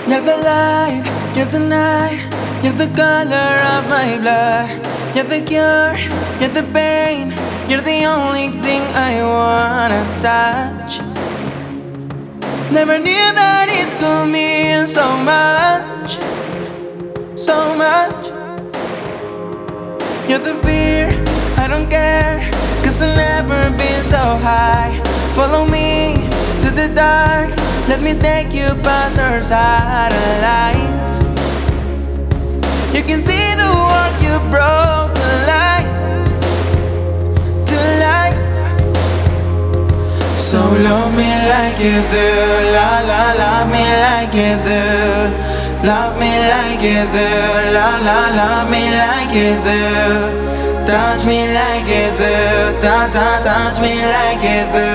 You're the light, you're the night, you're the color of my blood. You're the cure, you're the pain, you're the only thing I wanna touch. Never knew that it could mean so much, so much. You're the fear, I don't care, 'cause I've never been so high. Follow me to the dark, let me take you past our satellites. You can see the world you brought to life, to life. So love me like you do, la la, love me like you do. Love me like you do, la la, love me like you do. Touch me like you do, touch me like you do.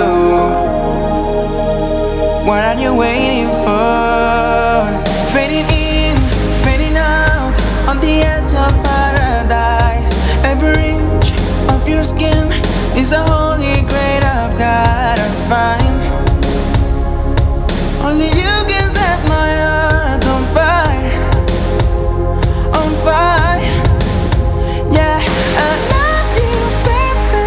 What are you waiting for? Fading in, fading out, on the edge of paradise. Every inch of your skin is a holy grail I've gotta find. Only you can set my heart on fire, on fire. Yeah, I love you, set the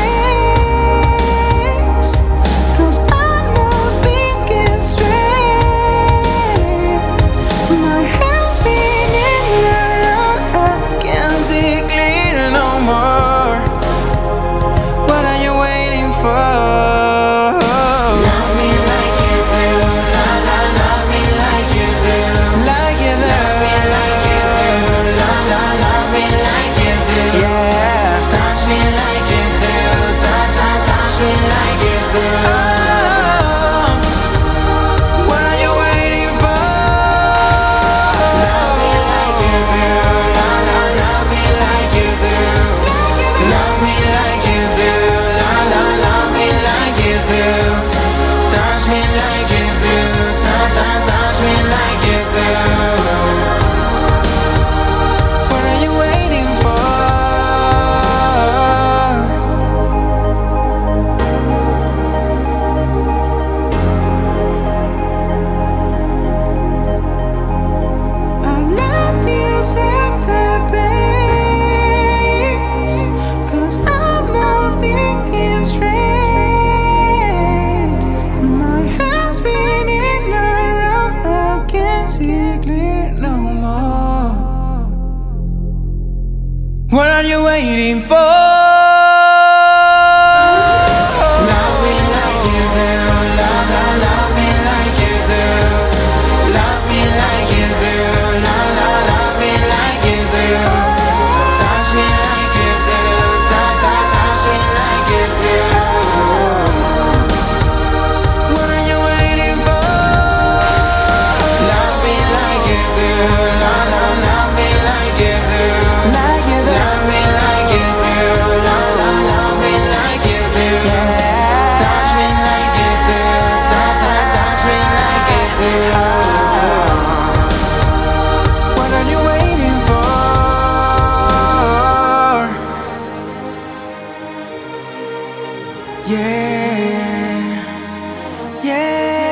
pace, 'cause I'm not thinking straight. My head's spinning around, I can't see clear no more. What are you waiting for? Love me like you do, la la, love me like you do, like you do. Love me like you do, la la, love me like you do. Yeah, touch me like you do, touch me like you do. Oh, what are you waiting for? Love me like you do, la la, love me like you do. Love me like you do, la la, love me like you do. Touch me like you do, touch me like you do. What are you waiting for? I let you set the pace, 'cause I'm not thinking straight. My head's spinning around, I can't see clear no more. What are you waiting for? Love me like you do, la la, love me like you do. Love me like you do, la la, love me like you do. Touch me like you do, touch me like you do. What are you waiting for? Love me like you do, la la, love me like you do. Like you do. Love me like you do, la la, love me like you do. Yeah. Touch me like you do, touch me like you do. What are you waiting for? Yeah, yeah.